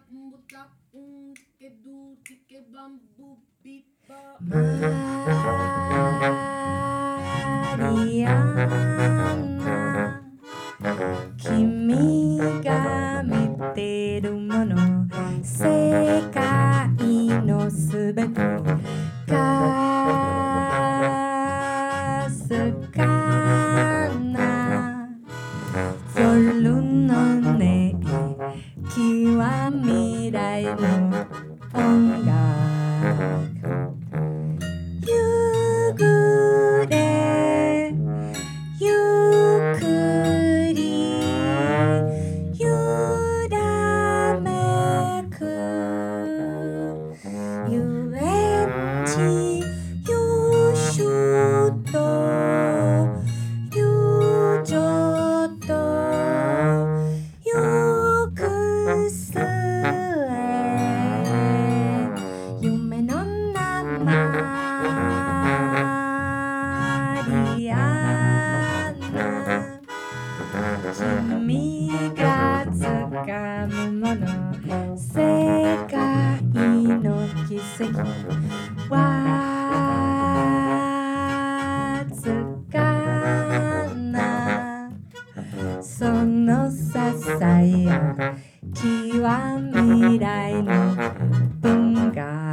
マリアンナ、君が見てるもの、世界のすべてかすかな夜の音色は未来の音楽、夕暮れゆっくり揺らめく遊園地ゆしゅとゆちょっとゆくすえ夢のなマリアンナ、君がつかむもの、世界の奇跡わずかなそのささやきは未来の文化